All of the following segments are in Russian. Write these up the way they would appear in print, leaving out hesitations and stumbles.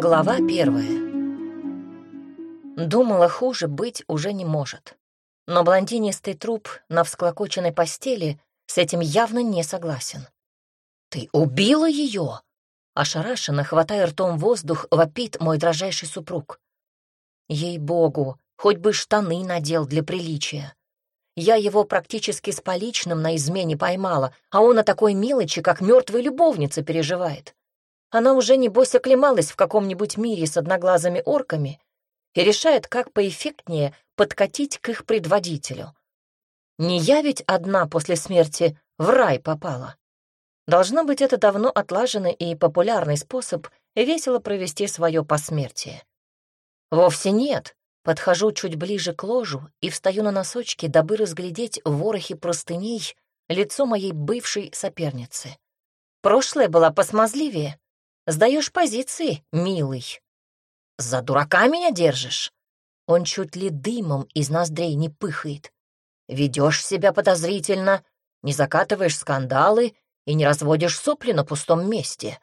Глава 1. Думала, хуже быть уже не может. Но блондинистый труп на всклокоченной постели с этим явно не согласен. «Ты убила ее?» Ошарашенно, хватая ртом воздух, вопит мой дрожайший супруг. Ей-богу, хоть бы штаны надел для приличия. Я его практически с поличным на измене поймала, а он о такой мелочи, как мертвая любовница, переживает. Она уже, небось, оклемалась в каком-нибудь мире с одноглазыми орками и решает, как поэффектнее подкатить к их предводителю. Не я ведь одна после смерти в рай попала. Должно быть, это давно отлаженный и популярный способ весело провести свое посмертие. Вовсе нет. Подхожу чуть ближе к ложу и встаю на носочки, дабы разглядеть в ворохе простыней лицо моей бывшей соперницы. Прошлое была посмазливее. Сдаешь позиции, милый. За дурака меня держишь? Он чуть ли дымом из ноздрей не пыхает. Ведешь себя подозрительно, не закатываешь скандалы и не разводишь сопли на пустом месте.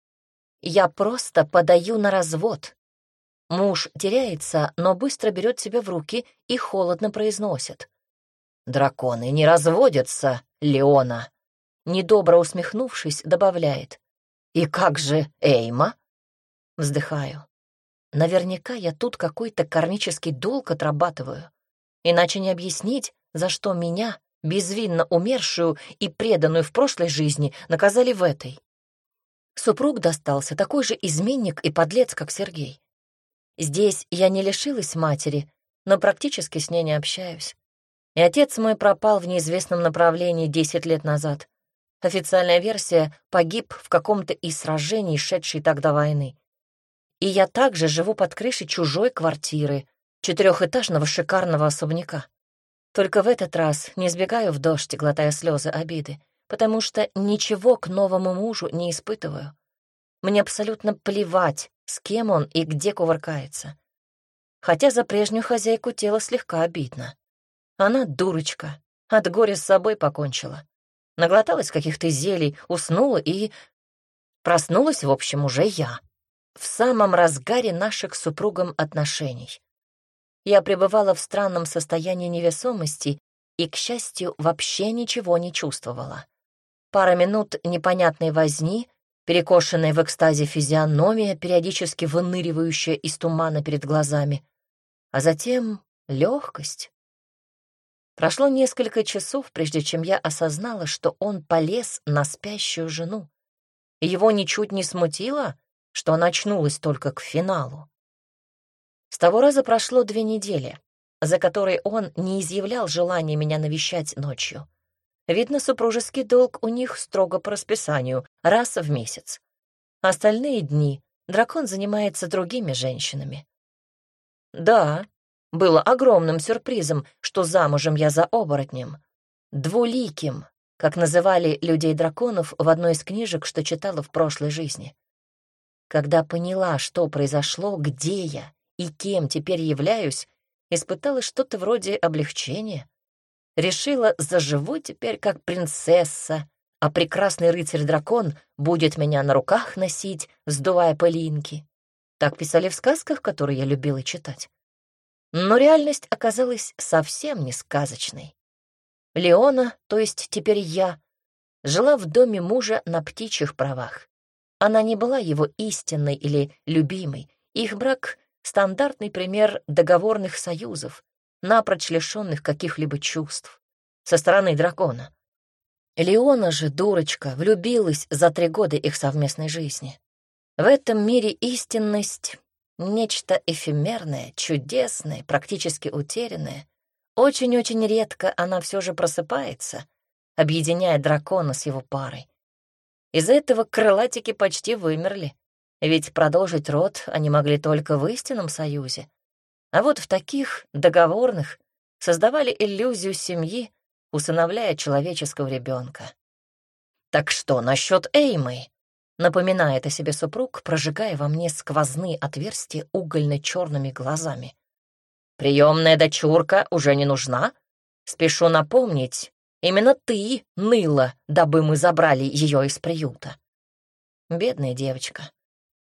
Я просто подаю на развод. Муж теряется, но быстро берет себя в руки и холодно произносит. «Драконы не разводятся, Леона!» Недобро усмехнувшись, добавляет. «И как же Эйма?» Вздыхаю. Наверняка я тут какой-то кармический долг отрабатываю. Иначе не объяснить, за что меня, безвинно умершую и преданную в прошлой жизни, наказали в этой. Супруг достался такой же изменник и подлец, как Сергей. Здесь я не лишилась матери, но практически с ней не общаюсь. И отец мой пропал в неизвестном направлении 10 лет назад. Официальная версия — погиб в каком-то из сражений, шедшей тогда войны. И я также живу под крышей чужой квартиры, 4-этажного шикарного особняка. Только в этот раз не сбегаю в дождь, глотая слезы обиды, потому что ничего к новому мужу не испытываю. Мне абсолютно плевать, с кем он и где кувыркается. Хотя за прежнюю хозяйку тела слегка обидно. Она дурочка, от горя с собой покончила. Наглоталась каких-то зелий, уснула и... Проснулась, в общем, уже я. В самом разгаре наших с супругом отношений. Я пребывала в странном состоянии невесомости и, к счастью, вообще ничего не чувствовала. Пара минут непонятной возни, перекошенная в экстазе физиономия, периодически выныривающая из тумана перед глазами, а затем легкость. Прошло несколько часов, прежде чем я осознала, что он полез на спящую жену. И его ничуть не смутило, что она очнулась только к финалу. С того раза прошло 2 недели, за которые он не изъявлял желания меня навещать ночью. Видно, супружеский долг у них строго по расписанию, раз в месяц. Остальные дни дракон занимается другими женщинами. Да, было огромным сюрпризом, что замужем я за оборотнем. Двуликим, как называли людей-драконов в одной из книжек, что читала в прошлой жизни. Когда поняла, что произошло, где я и кем теперь являюсь, испытала что-то вроде облегчения. Решила, заживу теперь как принцесса, а прекрасный рыцарь-дракон будет меня на руках носить, сдувая пылинки. Так писали в сказках, которые я любила читать. Но реальность оказалась совсем не сказочной. Леона, то есть теперь я, жила в доме мужа на птичьих правах. Она не была его истинной или любимой. Их брак — стандартный пример договорных союзов, напрочь лишенных каких-либо чувств, со стороны дракона. Леона же, дурочка, влюбилась за 3 года их совместной жизни. В этом мире истинность — нечто эфемерное, чудесное, практически утерянное. Очень-очень редко она все же просыпается, объединяя дракона с его парой. Из-за этого крылатики почти вымерли, ведь продолжить род они могли только в истинном союзе. А вот в таких договорных создавали иллюзию семьи, усыновляя человеческого ребенка. «Так что насчет Эймы?» — напоминает о себе супруг, прожигая во мне сквозные отверстия угольно-черными глазами. «Приемная дочурка уже не нужна? Спешу напомнить, именно ты ныла, дабы мы забрали ее из приюта». Бедная девочка.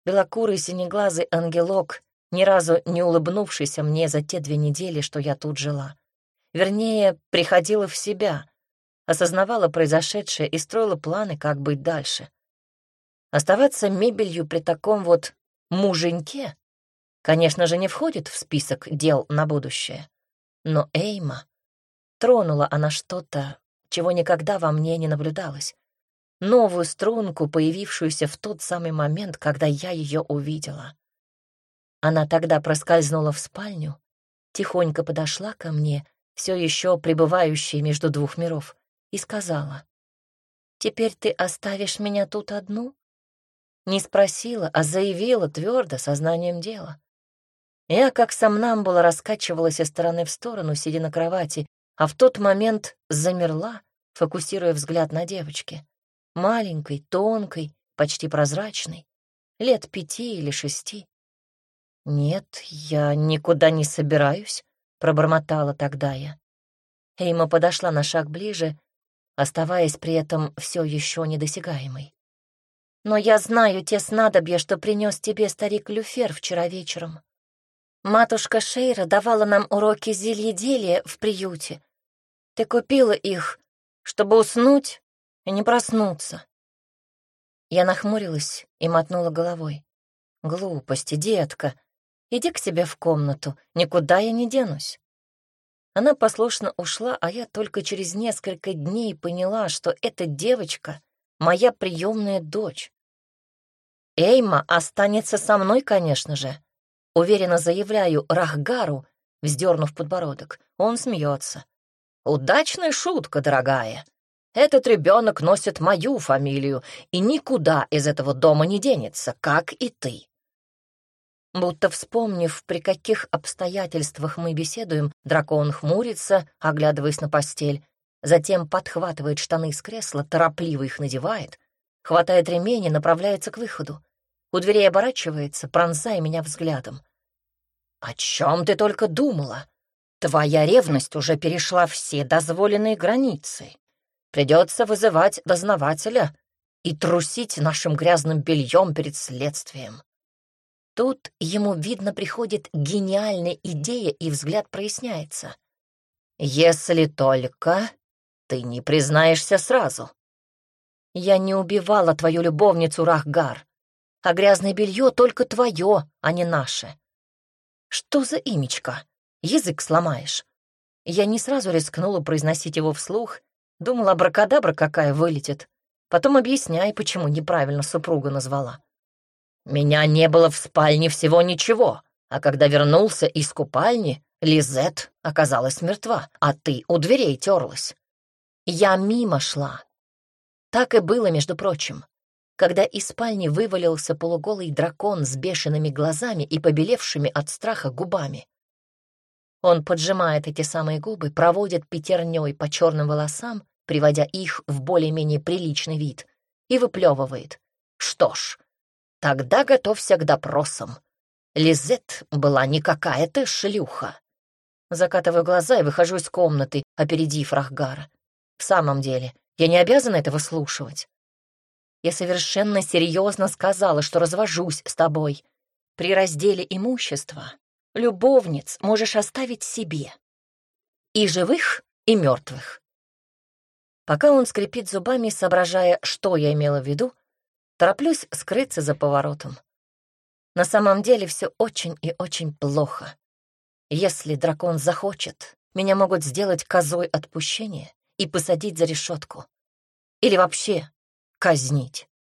белокурый синеглазый ангелок, ни разу не улыбнувшийся мне за те 2 недели, что я тут жила. Вернее, приходила в себя, осознавала произошедшее и строила планы, как быть дальше. Оставаться мебелью при таком вот муженьке, конечно же, не входит в список дел на будущее. Но Эйма, тронула она что-то, чего никогда во мне не наблюдалось. Новую струнку, появившуюся в тот самый момент, когда я ее увидела. Она тогда проскользнула в спальню, тихонько подошла ко мне, все еще пребывающей между 2 миров, и сказала: «Теперь ты оставишь меня тут одну?» Не спросила, а заявила твердо, сознанием дела. Я, как сомнамбула, раскачивалась из стороны в сторону, сидя на кровати, а в тот момент замерла, фокусируя взгляд на девочке. Маленькой, тонкой, почти прозрачной, лет 5 или 6. «Нет, я никуда не собираюсь», — пробормотала тогда я. Эйма подошла на шаг ближе, оставаясь при этом все еще недосягаемой. «Но я знаю те снадобья, что принес тебе старик Люфер вчера вечером. Матушка Шейра давала нам уроки зельеделия в приюте. Ты купила их, чтобы уснуть и не проснуться». Я нахмурилась и мотнула головой. «Глупости, детка. Иди к себе в комнату, никуда я не денусь». Она послушно ушла, а я только через несколько дней поняла, что эта девочка — моя приемная дочь. «Эйма останется со мной, конечно же», — уверенно заявляю Рахгару, вздернув подбородок. Он смеется. «Удачная шутка, дорогая. Этот ребенок носит мою фамилию и никуда из этого дома не денется, как и ты». Будто вспомнив, при каких обстоятельствах мы беседуем, дракон хмурится, оглядываясь на постель, затем подхватывает штаны с кресла, торопливо их надевает, хватает ремень и направляется к выходу. У дверей оборачивается, пронзая меня взглядом. «О чем ты только думала? Твоя ревность уже перешла все дозволенные границы. Придется вызывать дознавателя и трусить нашим грязным бельем перед следствием». Тут ему, видно, приходит гениальная идея, и взгляд проясняется. «Если только ты не признаешься сразу. Я не убивала твою любовницу, Рахгар, а грязное белье только твое, а не наше. Что за имечко? Язык сломаешь». Я не сразу рискнула произносить его вслух, думала, абракадабра какая вылетит. Потом объясняй, почему неправильно супруга назвала. «Меня не было в спальне всего ничего, а когда вернулся из купальни, Лизет оказалась мертва, а ты у дверей терлась. Я мимо шла». Так и было, между прочим. Когда из спальни вывалился полуголый дракон с бешеными глазами и побелевшими от страха губами. Он поджимает эти самые губы, проводит пятерней по черным волосам, приводя их в более-менее приличный вид, и выплевывает. «Что ж, тогда готовься к допросам. Лизет была не какая-то шлюха». Закатываю глаза и выхожу из комнаты, опередив Рахгара. В самом деле, я не обязана это выслушивать. Я совершенно серьезно сказала, что развожусь с тобой. При разделе имущества любовниц можешь оставить себе. И живых, и мертвых. Пока он скрипит зубами, соображая, что я имела в виду, тороплюсь скрыться за поворотом. На самом деле все очень и очень плохо. Если дракон захочет, меня могут сделать козой отпущения и посадить за решетку. Или вообще казнить.